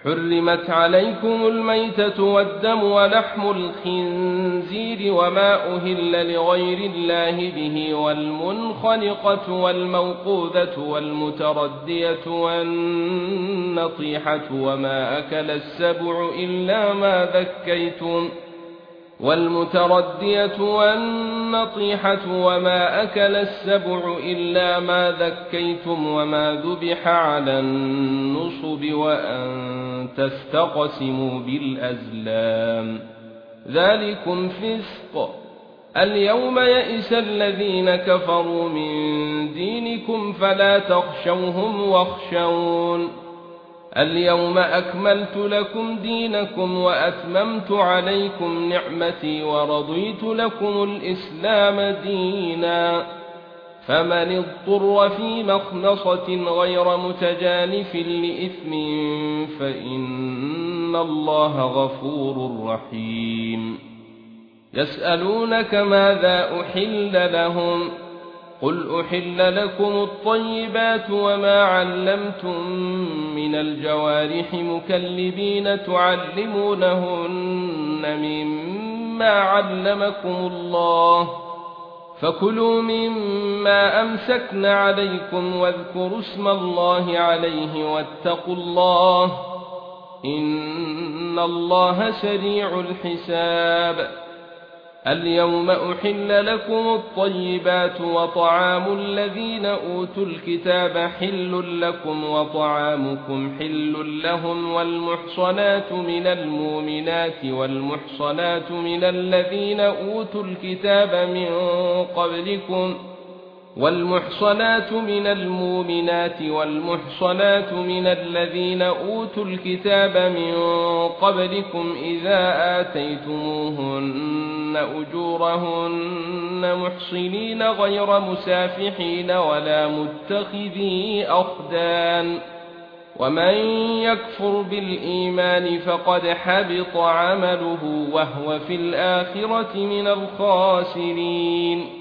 حرمت عليكم الميتة والدم ولحم الخنزير وما أهل لغير الله به والمنخنقة والموقوذة والمتردية والنطيحة وما أكل السبع إلا ما ذكيتم وما ذبح على النصب وأن تستقسموا بالأزلام ذلكم فسق. اليوم يئس الذين كفروا من دينكم فلا تخشوهم واخشون. اليوم أكملت لكم دينكم وأتممت عليكم نعمتي ورضيت لكم الإسلام دينا. فمن اضطر في مخنصة غير متجانف لإثم فإن الله غفور رحيم. يسألونك ماذا أحل لهم قل أحل لكم الطيبات وما علمتم من الجوارح مكلبين تعلمونهن مما علمكم الله فكلوا مما أمسكن عليكم واذكروا اسم الله عليه واتقوا الله إن الله سريع الحساب. اليوم أحل لكم الطيبات وطعام الذين أوتوا الكتاب حل لكم وطعامكم حل لهم والمحصنات من المؤمنات والمحصنات من الذين أوتوا الكتاب من قبلكم إذا آتيتموهن أجورهن محصنين غير مسافحين ولا متخذي أخدان. ومن يكفر بالإيمان فقد حبط عمله وهو في الآخرة من الخاسرين.